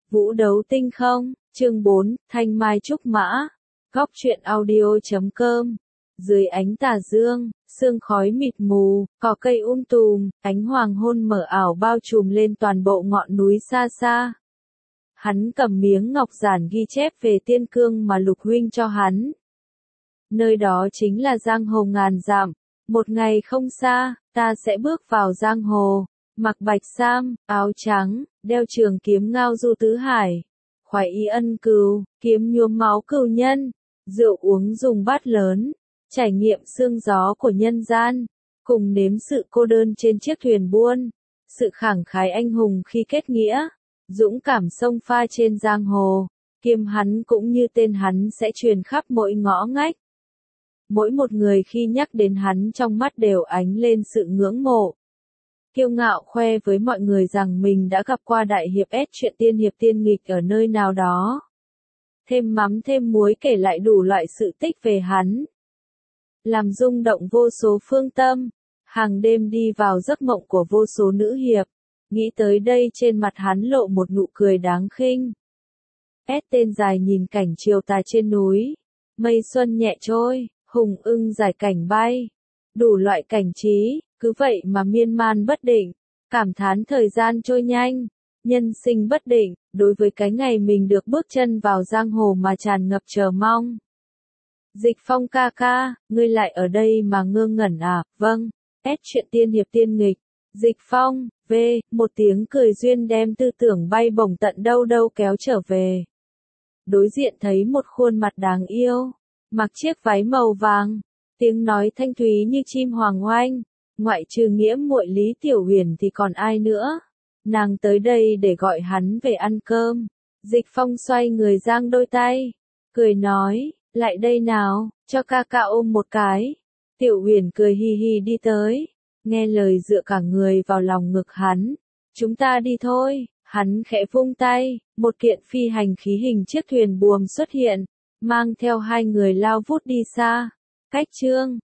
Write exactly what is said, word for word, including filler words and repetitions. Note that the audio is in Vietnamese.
Vũ đấu tinh không, chương bốn, Thanh Mai Trúc Mã, góc truyện audio.com. Dưới ánh tà dương, sương khói mịt mù, cỏ cây um tùm, ánh hoàng hôn mờ ảo bao trùm lên toàn bộ ngọn núi xa xa. Hắn cầm miếng ngọc giản ghi chép về tiên cương mà Lục huynh cho hắn. Nơi đó chính là giang hồ ngàn dặm, một ngày không xa, ta sẽ bước vào giang hồ, mặc bạch sam, áo trắng, đeo trường kiếm ngao du tứ hải, khoái ý ân cừu, kiếm nhuốm máu cừu nhân, rượu uống dùng bát lớn, trải nghiệm sương gió của nhân gian, cùng nếm sự cô đơn trên chiếc thuyền buôn, sự khẳng khái anh hùng khi kết nghĩa, dũng cảm xông pha trên giang hồ, kiếm hắn cũng như tên hắn sẽ truyền khắp mỗi ngõ ngách. Mỗi một người khi nhắc đến hắn trong mắt đều ánh lên sự ngưỡng mộ. Kiêu ngạo khoe với mọi người rằng mình đã gặp qua đại hiệp S chuyện tiên hiệp tiên nghịch ở nơi nào đó. Thêm mắm thêm muối kể lại đủ loại sự tích về hắn. Làm rung động vô số phương tâm, hàng đêm đi vào giấc mộng của vô số nữ hiệp. Nghĩ tới đây trên mặt hắn lộ một nụ cười đáng khinh. S tên dài nhìn cảnh chiều tà trên núi. Mây xuân nhẹ trôi, hùng ưng giải cảnh bay. Đủ loại cảnh trí, cứ vậy mà miên man bất định. Cảm thán thời gian trôi nhanh, nhân sinh bất định, đối với cái ngày mình được bước chân vào giang hồ mà tràn ngập chờ mong. Dịch Phong ca ca, ngươi lại ở đây mà ngơ ngẩn à? Vâng, S chuyện tiên hiệp tiên nghịch. Dịch Phong, V, một tiếng cười duyên đem tư tưởng bay bổng tận đâu đâu kéo trở về. Đối diện thấy một khuôn mặt đáng yêu, mặc chiếc váy màu vàng, tiếng nói thanh thúy như chim hoàng oanh, ngoại trừ nghĩa muội Lý Tiểu Huyền thì còn ai nữa. Nàng tới đây để gọi hắn về ăn cơm. Dịch Phong xoay người giang đôi tay, cười nói, lại đây nào, cho ca ca ôm một cái. Tiểu Huyền cười hi hi đi tới, nghe lời dựa cả người vào lòng ngực hắn. Chúng ta đi thôi, hắn khẽ vung tay, một kiện phi hành khí hình chiếc thuyền buồm xuất hiện, mang theo hai người lao vút đi xa. Cách chương